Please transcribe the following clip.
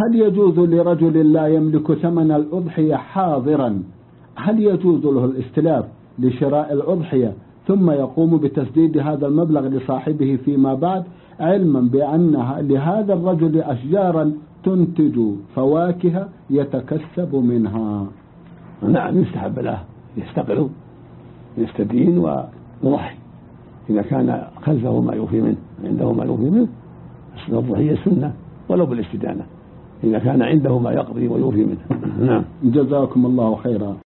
هل يجوز لرجل لا يملك ثمن الأضحية حاضرا، هل يجوز له الاستلاف لشراء الأضحية ثم يقوم بتسديد هذا المبلغ لصاحبه فيما بعد، علما بأن لهذا الرجل أشجارا تنتج فواكه يتكسب منها؟ نعم، يستحب له يستقر يستدين ويضحي إذا كان خلفه ما يوفي منه، عنده ما يوفي منه. الضحية سنة ولو بالاستدانة إذا كان عنده ما يقضي ويوفي منه. نعم. جزاكم الله خيرا.